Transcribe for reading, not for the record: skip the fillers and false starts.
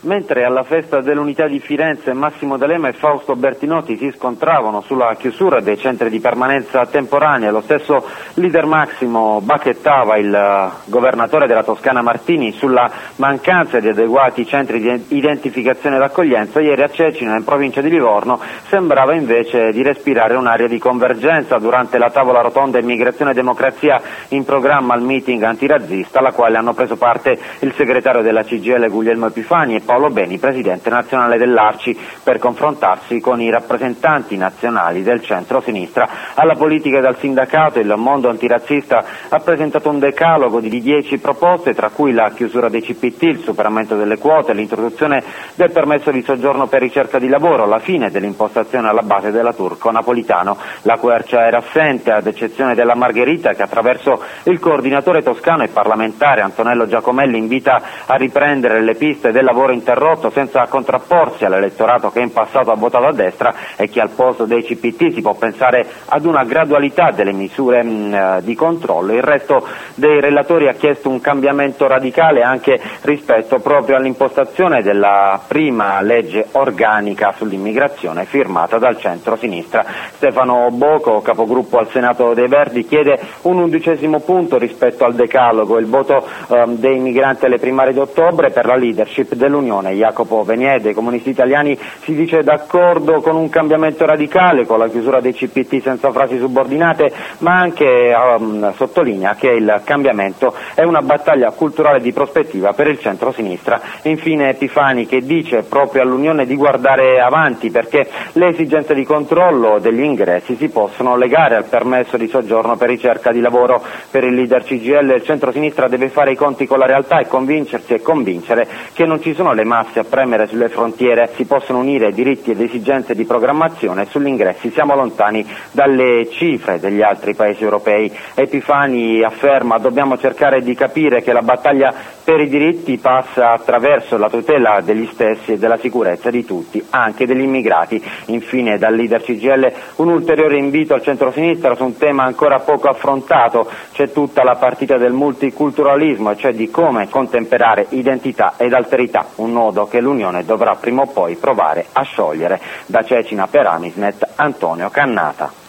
Mentre alla festa dell'Unità di Firenze Massimo D'Alema e Fausto Bertinotti si scontravano sulla chiusura dei centri di permanenza temporanea, lo stesso leader Massimo bacchettava il governatore della Toscana Martini sulla mancanza di adeguati centri di identificazione ed accoglienza, ieri a Cecina, in provincia di Livorno, sembrava invece di respirare un'area di convergenza durante la tavola rotonda Immigrazione e Democrazia in programma al meeting antirazzista, alla quale hanno preso parte il segretario della CGIL Guglielmo Epifani e Paolo Beni, presidente nazionale dell'Arci, per confrontarsi con i rappresentanti nazionali del centro-sinistra. Alla politica e dal sindacato il mondo antirazzista ha presentato un decalogo di 10 proposte, tra cui la chiusura dei CPT, il superamento delle quote, l'introduzione del permesso di soggiorno per ricerca di lavoro, la fine dell'impostazione alla base della Turco-Napolitano. La quercia era assente, ad eccezione della Margherita, che attraverso il coordinatore toscano e parlamentare Antonello Giacomelli invita a riprendere le piste del lavoro interrotto senza contrapporsi all'elettorato che in passato ha votato a destra e che al posto dei CPT si può pensare ad una gradualità delle misure di controllo. Il resto dei relatori ha chiesto un cambiamento radicale anche rispetto proprio all'impostazione della prima legge organica sull'immigrazione firmata dal centro-sinistra. Stefano Boco, capogruppo al Senato dei Verdi, chiede un 11° punto rispetto al decalogo, il voto dei migranti alle primarie d'ottobre. Per la leadership dell'Unione, Jacopo Venier dei Comunisti Italiani, si dice d'accordo con un cambiamento radicale, con la chiusura dei CPT senza frasi subordinate, ma anche sottolinea che il cambiamento è una battaglia culturale di prospettiva per il centro-sinistra. Infine Epifani, che dice proprio all'Unione di guardare avanti perché le esigenze di controllo degli ingressi si possono legare al permesso di soggiorno per ricerca di lavoro. Per il leader CGIL il centro-sinistra deve fare i conti con la realtà e convincersi e convincere che non ci sono le masse a premere sulle frontiere, si possono unire diritti ed esigenze di programmazione. Sugli ingressi siamo lontani dalle cifre degli altri paesi europei. Epifani afferma: dobbiamo cercare di capire che la battaglia per i diritti passa attraverso la tutela degli stessi e della sicurezza di tutti, anche degli immigrati. Infine dal leader CGIL un ulteriore invito al centro-sinistra su un tema ancora poco affrontato: c'è tutta la partita del multiculturalismo, e cioè di come contemperare identità ed alterità, un nodo che l'Unione dovrà prima o poi provare a sciogliere. Da Cecina per Amisnet, Antonio Cannata.